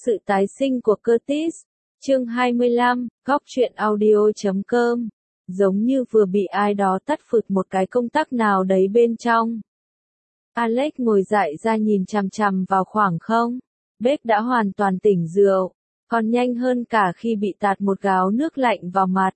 Sự tái sinh của Curtis, chương 25, góc truyện audio.com. Giống như vừa bị ai đó tắt phụt một cái công tắc nào đấy bên trong. Alex ngồi dậy ra nhìn chằm chằm vào khoảng không. Bếp đã hoàn toàn tỉnh rượu, còn nhanh hơn cả khi bị tạt một gáo nước lạnh vào mặt.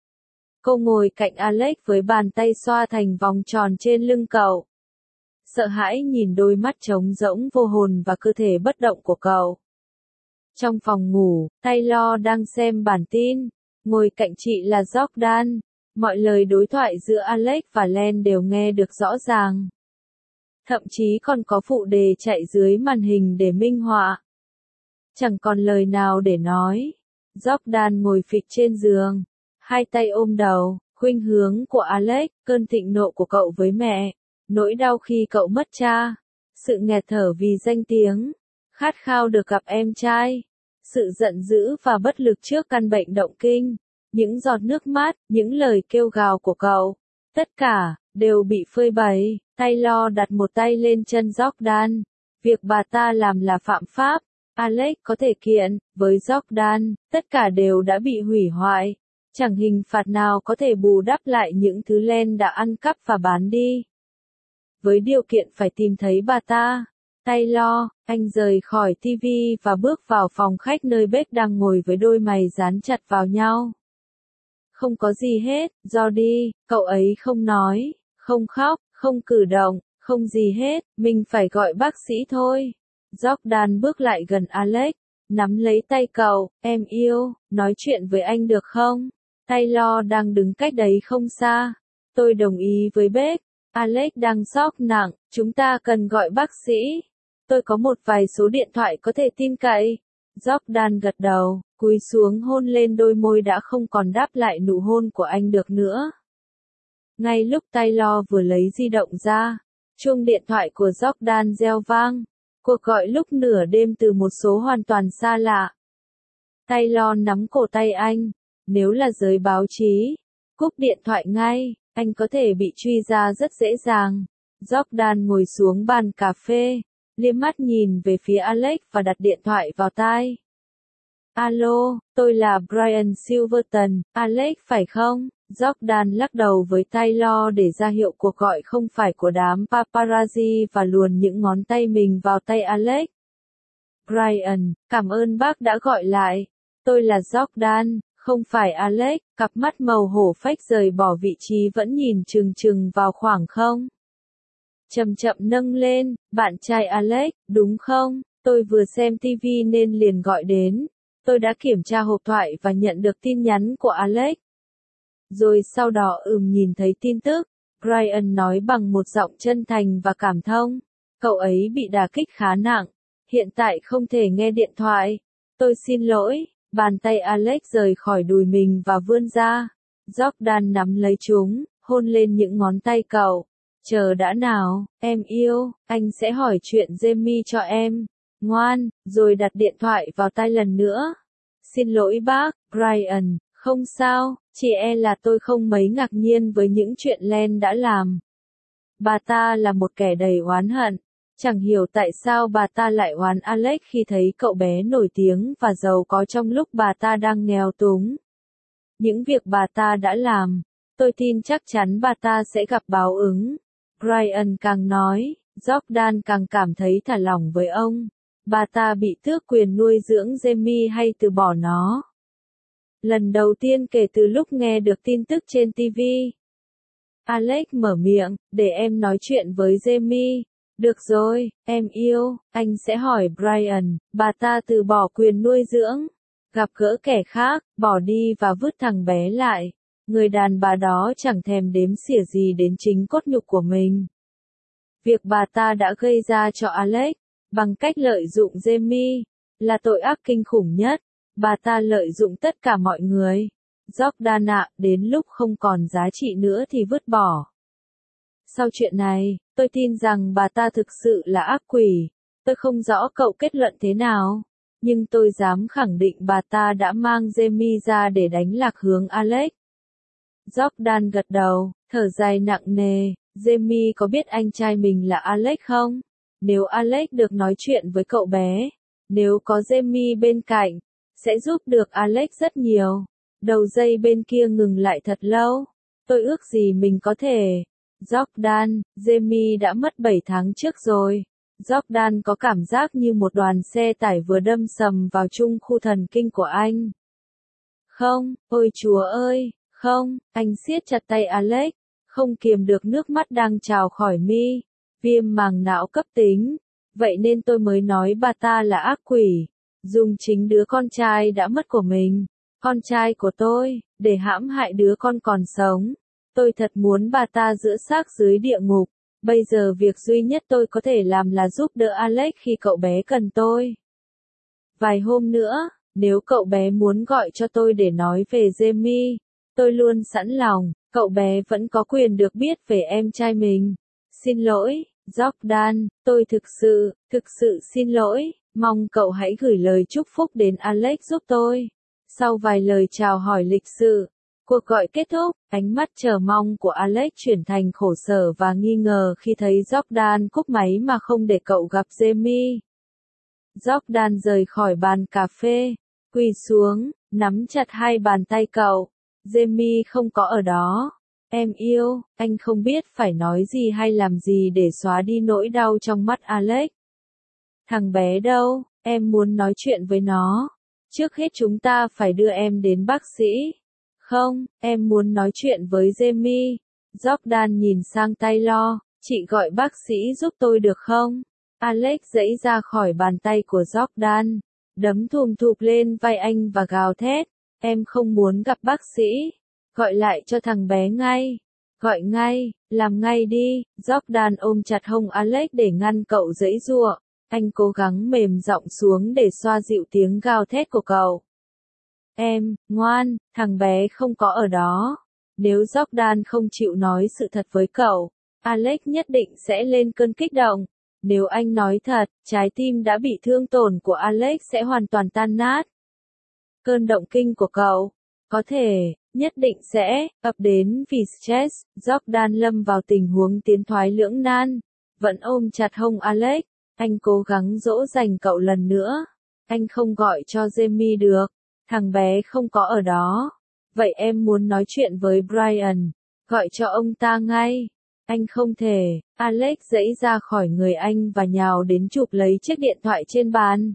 Cô ngồi cạnh Alex với bàn tay xoa thành vòng tròn trên lưng cậu. Sợ hãi nhìn đôi mắt trống rỗng vô hồn và cơ thể bất động của cậu. Trong phòng ngủ, Taylor đang xem bản tin. Ngồi cạnh chị là Jordan. Mọi lời đối thoại giữa Alex và Len đều nghe được rõ ràng. Thậm chí còn có phụ đề chạy dưới màn hình để minh họa. Chẳng còn lời nào để nói. Jordan ngồi phịch trên giường, hai tay ôm đầu, khuynh hướng của Alex, cơn thịnh nộ của cậu với mẹ, nỗi đau khi cậu mất cha, sự nghẹt thở vì danh tiếng, khát khao được gặp em trai, sự giận dữ và bất lực trước căn bệnh động kinh, những giọt nước mắt, những lời kêu gào của cậu, tất cả đều bị phơi bày. Taylor đặt một tay lên chân Jordan. Việc bà ta làm là phạm pháp. Alex có thể kiện với Jordan, tất cả đều đã bị hủy hoại. Chẳng hình phạt nào có thể bù đắp lại những thứ Len đã ăn cắp và bán đi. Với điều kiện phải tìm thấy bà ta, Taylor, anh rời khỏi TV và bước vào phòng khách nơi Beck đang ngồi với đôi mày dán chặt vào nhau. Không có gì hết, Jody, cậu ấy không nói, không khóc, không cử động, không gì hết, mình phải gọi bác sĩ thôi. Jordan bước lại gần Alex, nắm lấy tay cậu, em yêu, nói chuyện với anh được không? Taylor đang đứng cách đấy không xa. Tôi đồng ý với Beck. Alex đang sốc nặng, chúng ta cần gọi bác sĩ. Tôi có một vài số điện thoại có thể tin cậy. Jordan gật đầu, cúi xuống hôn lên đôi môi đã không còn đáp lại nụ hôn của anh được nữa. Ngay lúc Taylor vừa lấy di động ra, chuông điện thoại của Jordan reo vang. Cuộc gọi lúc nửa đêm từ một số hoàn toàn xa lạ. Taylor nắm cổ tay anh. Nếu là giới báo chí, cúp điện thoại ngay, anh có thể bị truy ra rất dễ dàng. Jordan ngồi xuống bàn cà phê, liếc mắt nhìn về phía Alex và đặt điện thoại vào tai. Alo, tôi là Brian Silverton, Alex phải không? Jordan lắc đầu với Taylor để ra hiệu cuộc gọi không phải của đám paparazzi và luồn những ngón tay mình vào tay Alex. Brian, cảm ơn bác đã gọi lại. Tôi là Jordan, không phải Alex. Cặp mắt màu hổ phách rời bỏ vị trí vẫn nhìn chừng chừng vào khoảng không. Chậm chậm nâng lên, bạn trai Alex, đúng không? Tôi vừa xem TV nên liền gọi đến. Tôi đã kiểm tra hộp thoại và nhận được tin nhắn của Alex. Rồi sau đó nhìn thấy tin tức. Brian nói bằng một giọng chân thành và cảm thông. Cậu ấy bị đả kích khá nặng. Hiện tại không thể nghe điện thoại. Tôi xin lỗi. Bàn tay Alex rời khỏi đùi mình và vươn ra. Jordan nắm lấy chúng, hôn lên những ngón tay cậu. Chờ đã nào, em yêu, anh sẽ hỏi chuyện Jamie cho em. Ngoan, rồi đặt điện thoại vào tai lần nữa. Xin lỗi bác, Brian, không sao, chỉ là tôi không mấy ngạc nhiên với những chuyện Len đã làm. Bà ta là một kẻ đầy oán hận. Chẳng hiểu tại sao bà ta lại oán Alex khi thấy cậu bé nổi tiếng và giàu có trong lúc bà ta đang nghèo túng. Những việc bà ta đã làm, tôi tin chắc chắn bà ta sẽ gặp báo ứng. Brian càng nói, Jordan càng cảm thấy thả lỏng với ông. Bà ta bị tước quyền nuôi dưỡng Jamie hay từ bỏ nó. Lần đầu tiên kể từ lúc nghe được tin tức trên TV. Alex mở miệng, để em nói chuyện với Jamie. Được rồi, em yêu, anh sẽ hỏi Brian. Bà ta từ bỏ quyền nuôi dưỡng, gặp gỡ kẻ khác, bỏ đi và vứt thằng bé lại. Người đàn bà đó chẳng thèm đếm xỉa gì đến chính cốt nhục của mình. Việc bà ta đã gây ra cho Alex, bằng cách lợi dụng Jamie, là tội ác kinh khủng nhất. Bà ta lợi dụng tất cả mọi người. Jordan ạ, đến lúc không còn giá trị nữa thì vứt bỏ. Sau chuyện này, tôi tin rằng bà ta thực sự là ác quỷ. Tôi không rõ cậu kết luận thế nào, nhưng tôi dám khẳng định bà ta đã mang Jamie ra để đánh lạc hướng Alex. Jordan gật đầu, thở dài nặng nề. Jamie có biết anh trai mình là Alex không? Nếu Alex được nói chuyện với cậu bé, Nếu có Jamie bên cạnh, sẽ giúp được Alex rất nhiều. Đầu dây bên kia ngừng lại thật lâu. Tôi ước gì mình có thể. Jordan, Jamie đã mất 7 tháng trước rồi. Jordan có cảm giác như một đoàn xe tải vừa đâm sầm vào trung khu thần kinh của anh. Không, ôi Chúa ơi, không, anh siết chặt tay Alex, không kiềm được nước mắt đang trào khỏi mi. Viêm màng não cấp tính. Vậy nên tôi mới nói bà ta là ác quỷ. Dùng chính đứa con trai đã mất của mình, con trai của tôi, để hãm hại đứa con còn sống. Tôi thật muốn bà ta giữa xác dưới địa ngục. Bây giờ việc duy nhất tôi có thể làm là giúp đỡ Alex khi cậu bé cần tôi. Vài hôm nữa, nếu cậu bé muốn gọi cho tôi để nói về Jamie, tôi luôn sẵn lòng. Cậu bé vẫn có quyền được biết về em trai mình. Xin lỗi, Jordan, tôi thực sự xin lỗi. Mong cậu hãy gửi lời chúc phúc đến Alex giúp tôi. Sau vài lời chào hỏi lịch sự, cuộc gọi kết thúc, ánh mắt chờ mong của Alex chuyển thành khổ sở và nghi ngờ khi thấy Jordan cúp máy mà không để cậu gặp Jamie. Jordan rời khỏi bàn cà phê, quỳ xuống, nắm chặt hai bàn tay cậu. Jamie không có ở đó. Em yêu, anh không biết phải nói gì hay làm gì để xóa đi nỗi đau trong mắt Alex. Thằng bé đâu, em muốn nói chuyện với nó. Trước hết chúng ta phải đưa em đến bác sĩ. Không, em muốn nói chuyện với Jamie. Jordan nhìn sang Taylor, chị gọi bác sĩ giúp tôi được không? Alex giãy ra khỏi bàn tay của Jordan, đấm thùm thụp lên vai anh và gào thét. Em không muốn gặp bác sĩ. Gọi lại cho thằng bé ngay. Gọi ngay, làm ngay đi. Jordan ôm chặt hông Alex để ngăn cậu giãy giụa. Anh cố gắng mềm giọng xuống để xoa dịu tiếng gào thét của cậu. Em, ngoan, thằng bé không có ở đó. Nếu Jordan không chịu nói sự thật với cậu, Alex nhất định sẽ lên cơn kích động. Nếu anh nói thật, trái tim đã bị thương tổn của Alex sẽ hoàn toàn tan nát. Cơn động kinh của cậu, có thể, nhất định sẽ, ập đến vì stress. Jordan lâm vào tình huống tiến thoái lưỡng nan, vẫn ôm chặt hông Alex. Anh cố gắng dỗ dành cậu lần nữa. Anh không gọi cho Jamie được. Thằng bé không có ở đó. Vậy em muốn nói chuyện với Brian. Gọi cho ông ta ngay. Anh không thể. Alex giãy ra khỏi người anh và nhào đến chụp lấy chiếc điện thoại trên bàn.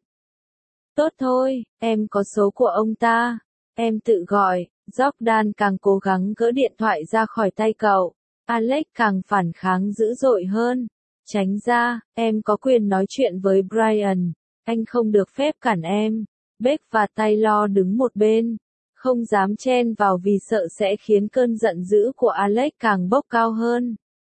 Tốt thôi, em có số của ông ta. Em tự gọi. Jordan càng cố gắng gỡ điện thoại ra khỏi tay cậu. Alex càng phản kháng dữ dội hơn. Tránh ra, em có quyền nói chuyện với Brian. Anh không được phép cản em. Beck và Taylor đứng một bên, không dám chen vào vì sợ sẽ khiến cơn giận dữ của Alex càng bốc cao hơn.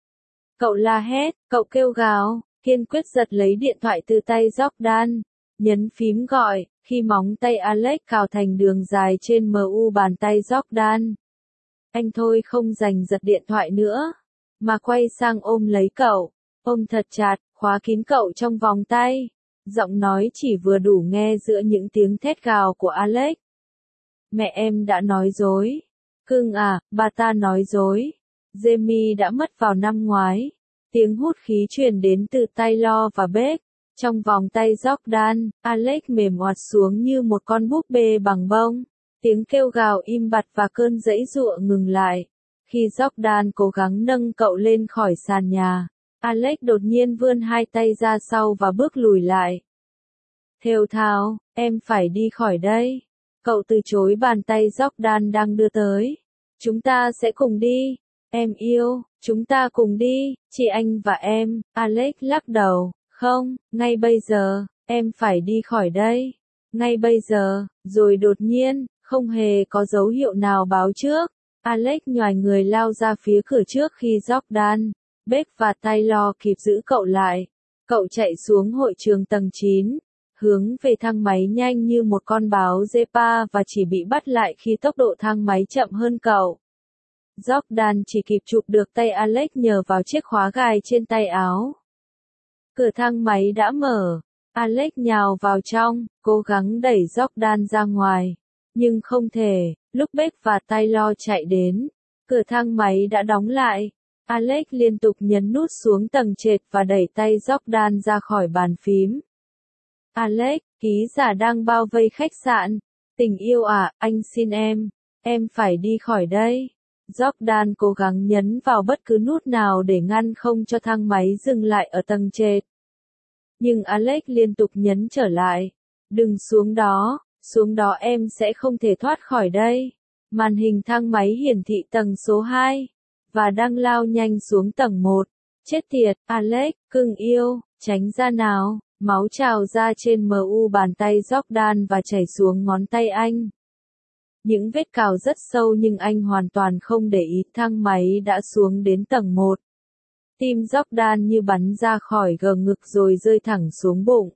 Cậu la hét, cậu kêu gào, kiên quyết giật lấy điện thoại từ tay Jordan, nhấn phím gọi, khi móng tay Alex cào thành đường dài trên mu bàn tay Jordan. Anh thôi không giành giật điện thoại nữa, mà quay sang ôm lấy cậu, ôm thật chặt, khóa kín cậu trong vòng tay. Giọng nói chỉ vừa đủ nghe giữa những tiếng thét gào của Alex. Mẹ em đã nói dối. Cưng à, bà ta nói dối. Jamie đã mất vào năm ngoái. Tiếng hút khí truyền đến từ Taylor và Beck. Trong vòng tay Jordan, Alex mềm oặt xuống như một con búp bê bằng bông. Tiếng kêu gào im bặt và cơn giãy giụa ngừng lại. Khi Jordan cố gắng nâng cậu lên khỏi sàn nhà, Alex đột nhiên vươn hai tay ra sau và bước lùi lại. Thều thào, em phải đi khỏi đây. Cậu từ chối bàn tay Jordan đang đưa tới. Chúng ta sẽ cùng đi. Em yêu, chúng ta cùng đi, chị anh và em. Alex lắc đầu. Không, ngay bây giờ, em phải đi khỏi đây. Ngay bây giờ, rồi đột nhiên, không hề có dấu hiệu nào báo trước. Alex nhoài người lao ra phía cửa trước khi Jordan, Beck và Taylor kịp giữ cậu lại. Cậu chạy xuống hội trường tầng 9, hướng về thang máy nhanh như một con báo Zepa và chỉ bị bắt lại khi tốc độ thang máy chậm hơn cậu. Jordan chỉ kịp chụp được tay Alex nhờ vào chiếc khóa gài trên tay áo. Cửa thang máy đã mở. Alex nhào vào trong, cố gắng đẩy Jordan ra ngoài. Nhưng không thể, lúc Beck và Taylor chạy đến, cửa thang máy đã đóng lại. Alex liên tục nhấn nút xuống tầng trệt và đẩy tay Jordan ra khỏi bàn phím. Alex, ký giả đang bao vây khách sạn. Tình yêu à, anh xin em phải đi khỏi đây. Jordan cố gắng nhấn vào bất cứ nút nào để ngăn không cho thang máy dừng lại ở tầng trệt. Nhưng Alex liên tục nhấn trở lại. Đừng xuống đó em sẽ không thể thoát khỏi đây. Màn hình thang máy hiển thị tầng số 2, và đang lao nhanh xuống tầng 1. Chết tiệt, Alex, cưng yêu, tránh ra nào. Máu trào ra trên bàn tay Jordan và chảy xuống ngón tay anh. Những vết cào rất sâu nhưng anh hoàn toàn không để ý, thang máy đã xuống đến tầng 1. Tim Jordan như bắn ra khỏi ngực rồi rơi thẳng xuống bụng.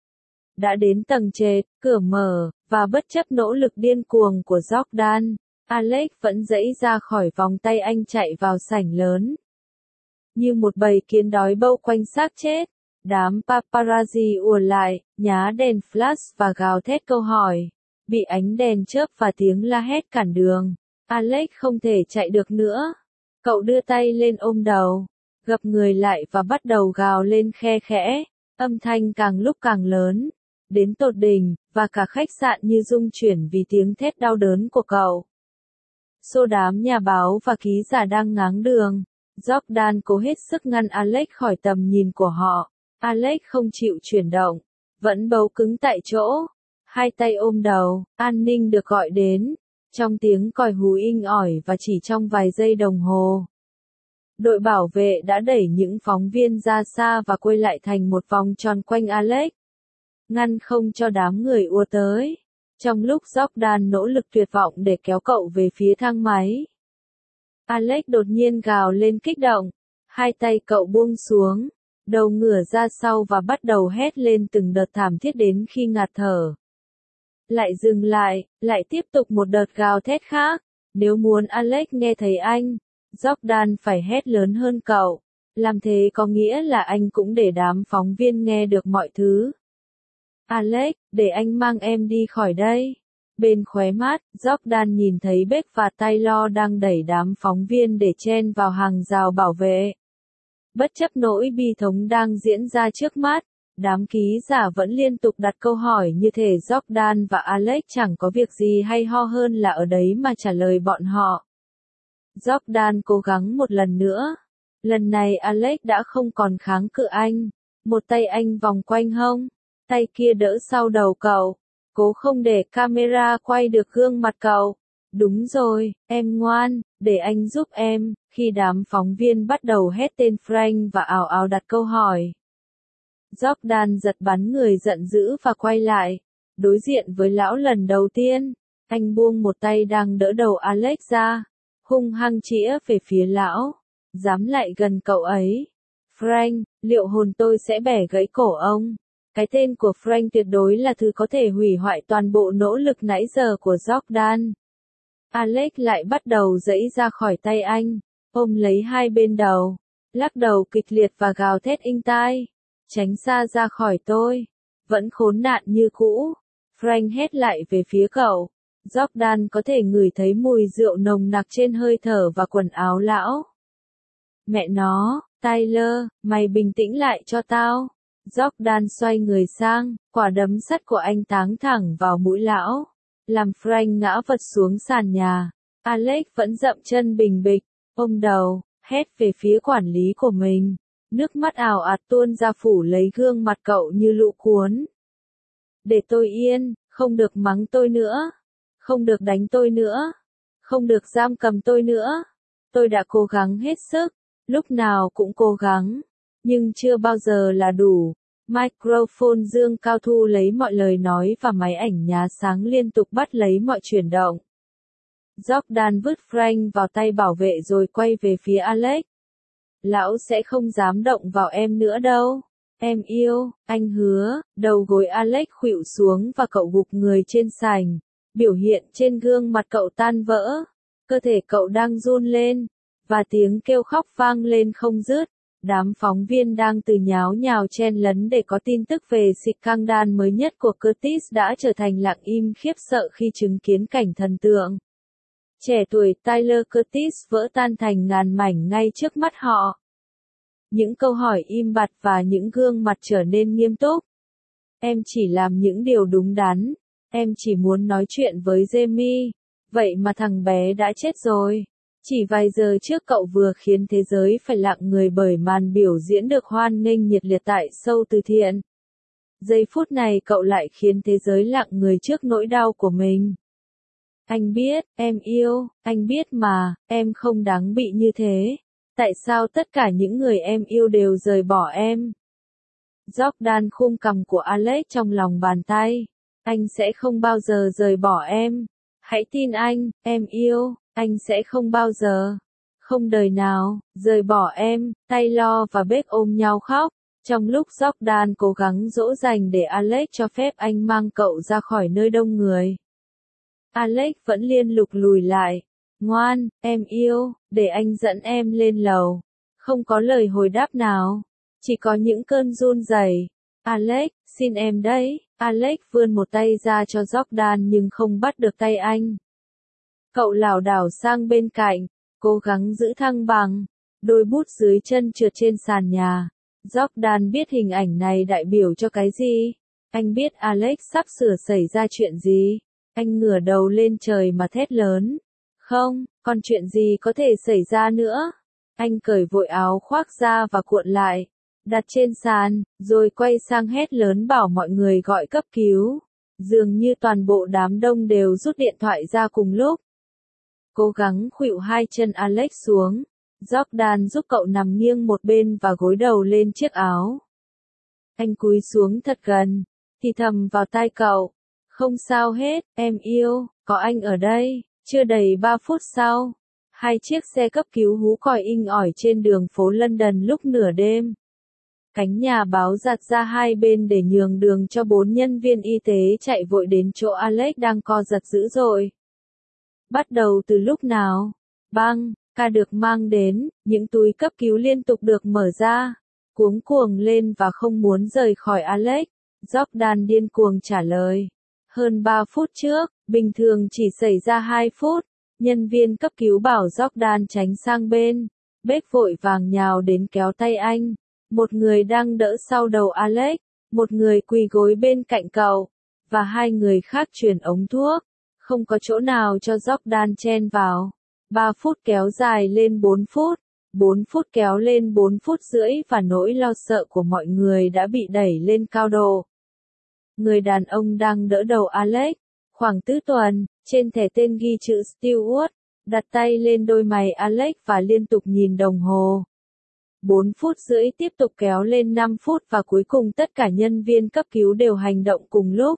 Đã đến tầng trệt, cửa mở, và bất chấp nỗ lực điên cuồng của Jordan, Alex vẫn giãy ra khỏi vòng tay anh, chạy vào sảnh lớn. Như một bầy kiến đói bâu quanh xác chết, đám paparazzi ùa lại, nhá đèn flash và gào thét câu hỏi. Bị ánh đèn chớp và tiếng la hét cản đường, Alex không thể chạy được nữa. Cậu đưa tay lên ôm đầu, gập người lại và bắt đầu gào lên khe khẽ, âm thanh càng lúc càng lớn, đến tột đỉnh, và cả khách sạn như rung chuyển vì tiếng thét đau đớn của cậu. Xô đám nhà báo và ký giả đang ngáng đường, Jordan cố hết sức ngăn Alex khỏi tầm nhìn của họ. Alex không chịu chuyển động, vẫn bấu cứng tại chỗ, hai tay ôm đầu. An ninh được gọi đến, trong tiếng còi hú inh ỏi, và chỉ trong vài giây đồng hồ, đội bảo vệ đã đẩy những phóng viên ra xa và quay lại thành một vòng tròn quanh Alex, ngăn không cho đám người ùa tới. Trong lúc Jordan nỗ lực tuyệt vọng để kéo cậu về phía thang máy, Alex đột nhiên gào lên kích động, hai tay cậu buông xuống, đầu ngửa ra sau và bắt đầu hét lên từng đợt thảm thiết đến khi ngạt thở. Lại dừng lại, lại tiếp tục một đợt gào thét khác. Nếu muốn Alex nghe thấy anh, Jordan phải hét lớn hơn cậu. Làm thế có nghĩa là anh cũng để đám phóng viên nghe được mọi thứ. Alex, để anh mang em đi khỏi đây. Bên khóe mắt, Jordan nhìn thấy Beck và Taylor đang đẩy đám phóng viên để chen vào hàng rào bảo vệ. Bất chấp nỗi bi thống đang diễn ra trước mắt, đám ký giả vẫn liên tục đặt câu hỏi như thể Jordan và Alex chẳng có việc gì hay ho hơn là ở đấy mà trả lời bọn họ. Jordan cố gắng một lần nữa. Lần này Alex đã không còn kháng cự anh. Một tay anh vòng quanh hông, tay kia đỡ sau đầu cậu. Cố không để camera quay được gương mặt cậu. Đúng rồi, em ngoan, để anh giúp em. Khi đám phóng viên bắt đầu hét tên Frank và ào ào đặt câu hỏi, Jordan giật bắn người giận dữ và quay lại. Đối diện với lão lần đầu tiên, anh buông một tay đang đỡ đầu Alex ra, hung hăng chĩa về phía lão. Dám lại gần cậu ấy. Frank, liệu hồn tôi sẽ bẻ gãy cổ ông. Cái tên của Frank tuyệt đối là thứ có thể hủy hoại toàn bộ nỗ lực nãy giờ của Jordan. Alex lại bắt đầu giãy ra khỏi tay anh, ôm lấy hai bên đầu, lắc đầu kịch liệt và gào thét inh tai. Tránh xa ra khỏi tôi. Vẫn khốn nạn như cũ. Frank hét lại về phía cậu. Jordan có thể ngửi thấy mùi rượu nồng nặc trên hơi thở và quần áo lão. Mẹ nó, Tyler, mày bình tĩnh lại cho tao. Jordan xoay người sang, quả đấm sắt của anh táng thẳng vào mũi lão, làm Frank ngã vật xuống sàn nhà. Alex vẫn dậm chân bình bịch, ôm đầu, hét về phía quản lý của mình. Nước mắt ào ạt tuôn ra phủ lấy gương mặt cậu như lũ cuốn. Để tôi yên, không được mắng tôi nữa. Không được đánh tôi nữa. Không được giam cầm tôi nữa. Tôi đã cố gắng hết sức. Lúc nào cũng cố gắng. Nhưng chưa bao giờ là đủ. Microphone dương cao thu lấy mọi lời nói và máy ảnh nhá sáng liên tục bắt lấy mọi chuyển động. Jordan vứt Frank vào tay bảo vệ rồi quay về phía Alex. Lão sẽ không dám động vào em nữa đâu. Em yêu, anh hứa. Đầu gối Alex khuỵu xuống và cậu gục người trên sàn. Biểu hiện trên gương mặt cậu tan vỡ. Cơ thể cậu đang run lên. Và tiếng kêu khóc vang lên không dứt. Đám phóng viên đang từ nháo nhào chen lấn để có tin tức về scandal mới nhất của Curtis đã trở thành lặng im khiếp sợ khi chứng kiến cảnh thần tượng. Trẻ tuổi Tyler Curtis vỡ tan thành ngàn mảnh ngay trước mắt họ. Những câu hỏi im bặt và những gương mặt trở nên nghiêm túc. em chỉ làm những điều đúng đắn. Em chỉ muốn nói chuyện với Jamie. Vậy mà thằng bé đã chết rồi. Chỉ vài giờ trước cậu vừa khiến thế giới phải lặng người bởi màn biểu diễn được hoan nghênh nhiệt liệt tại show từ thiện. Giây phút này cậu lại khiến thế giới lặng người trước nỗi đau của mình. Anh biết, em yêu, anh biết mà, em không đáng bị như thế. Tại sao tất cả những người em yêu đều rời bỏ em? Jordan khum cằm của Alex trong lòng bàn tay. Anh sẽ không bao giờ rời bỏ em. Hãy tin anh, em yêu, anh sẽ không bao giờ, không đời nào, rời bỏ em. Taylor và Beck ôm nhau khóc. Trong lúc Jordan cố gắng dỗ dành để Alex cho phép anh mang cậu ra khỏi nơi đông người. Alex vẫn liên lục lùi lại. Ngoan, em yêu, để anh dẫn em lên lầu. Không có lời hồi đáp nào. Chỉ có những cơn run rẩy. Alex, xin em đấy. Alex vươn một tay ra cho Jordan nhưng không bắt được tay anh. Cậu lảo đảo sang bên cạnh, cố gắng giữ thăng bằng. Đôi bút dưới chân trượt trên sàn nhà. Jordan biết hình ảnh này đại biểu cho cái gì. Anh biết Alex sắp sửa xảy ra chuyện gì. Anh ngửa đầu lên trời mà thét lớn. Không, còn chuyện gì có thể xảy ra nữa? Anh cởi vội áo khoác ra và cuộn lại, đặt trên sàn, rồi quay sang hét lớn bảo mọi người gọi cấp cứu. Dường như toàn bộ đám đông đều rút điện thoại ra cùng lúc. Cố gắng khuỵu hai chân Alex xuống. Jordan giúp cậu nằm nghiêng một bên và gối đầu lên chiếc áo. Anh cúi xuống thật gần, thì thầm vào tai cậu. Không sao hết, em yêu, có anh ở đây. Chưa đầy 3 phút sau, hai chiếc xe cấp cứu hú còi inh ỏi trên đường phố London lúc nửa đêm. Cánh nhà báo giặt ra hai bên để nhường đường cho 4 nhân viên y tế chạy vội đến chỗ Alex đang co giật dữ dội. Bắt đầu từ lúc nào? Băng, ca được mang đến, những túi cấp cứu liên tục được mở ra. Cuống cuồng lên và không muốn rời khỏi Alex. Jordan điên cuồng trả lời. Hơn 3 phút trước, bình thường chỉ xảy ra 2 phút. Nhân viên cấp cứu bảo Jordan tránh sang bên. Beck vội vàng nhào đến kéo tay anh. Một người đang đỡ sau đầu Alex, một người quỳ gối bên cạnh cậu, và hai người khác truyền ống thuốc. Không có chỗ nào cho Jordan chen vào. 3 phút kéo dài lên 4 phút, 4 phút kéo lên 4 phút rưỡi và nỗi lo sợ của mọi người đã bị đẩy lên cao độ. Người đàn ông đang đỡ đầu Alex, khoảng tứ tuần, trên thẻ tên ghi chữ Stewart, đặt tay lên đôi mày Alex và liên tục nhìn đồng hồ. 4 phút rưỡi tiếp tục kéo lên 5 phút và cuối cùng tất cả nhân viên cấp cứu đều hành động cùng lúc.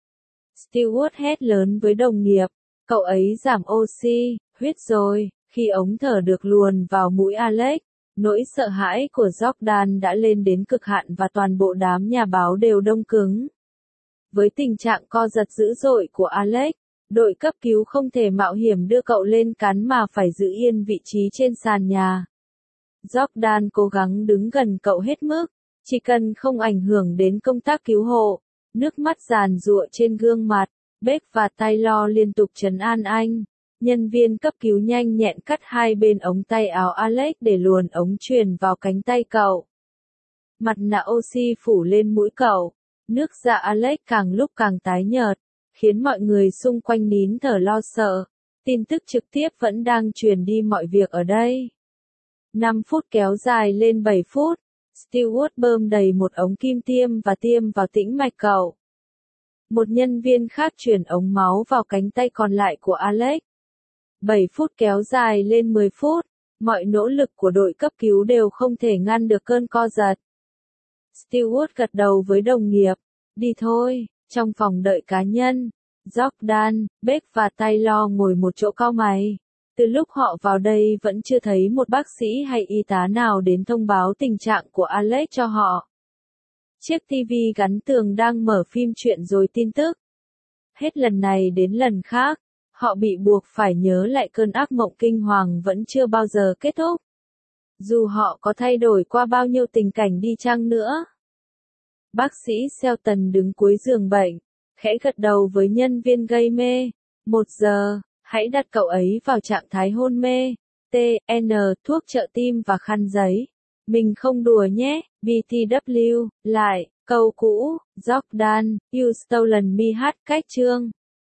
Stewart hét lớn với đồng nghiệp, cậu ấy giảm oxy, huyết rồi. Khi ống thở được luồn vào mũi Alex, nỗi sợ hãi của Jordan đã lên đến cực hạn và toàn bộ đám nhà báo đều đông cứng. Với tình trạng co giật dữ dội của Alex, đội cấp cứu không thể mạo hiểm đưa cậu lên cán mà phải giữ yên vị trí trên sàn nhà. Jordan cố gắng đứng gần cậu hết mức, chỉ cần không ảnh hưởng đến công tác cứu hộ. Nước mắt giàn giụa trên gương mặt, Beck và Taylor liên tục trấn an anh. Nhân viên cấp cứu nhanh nhẹn cắt hai bên ống tay áo Alex để luồn ống truyền vào cánh tay cậu. Mặt nạ oxy phủ lên mũi cậu. Nước da Alex càng lúc càng tái nhợt, khiến mọi người xung quanh nín thở lo sợ. Tin tức trực tiếp vẫn đang truyền đi mọi việc ở đây. 5 phút kéo dài lên 7 phút. Stewart bơm đầy một ống kim tiêm và tiêm vào tĩnh mạch cậu. Một nhân viên khác truyền ống máu vào cánh tay còn lại của Alex. 7 phút kéo dài lên 10 phút. Mọi nỗ lực của đội cấp cứu đều không thể ngăn được cơn co giật. Stewart gật đầu với đồng nghiệp. Đi thôi. Trong phòng đợi cá nhân, Jordan, Beck và Taylor ngồi một chỗ cau mày. Từ lúc họ vào đây vẫn chưa thấy một bác sĩ hay y tá nào đến thông báo tình trạng của Alex cho họ. Chiếc TV gắn tường đang mở phim chuyện rồi tin tức. Hết lần này đến lần khác, họ bị buộc phải nhớ lại cơn ác mộng kinh hoàng vẫn chưa bao giờ kết thúc. Dù họ có thay đổi qua bao nhiêu tình cảnh đi chăng nữa. Bác sĩ Shelton đứng cuối giường bệnh, khẽ gật đầu với nhân viên gây mê. 1 giờ, hãy đặt cậu ấy vào trạng thái hôn mê. TN, thuốc trợ tim và khăn giấy. Mình không đùa nhé, BTW, lại. Câu cũ, Jordan, You Stolen Me hát cách chương.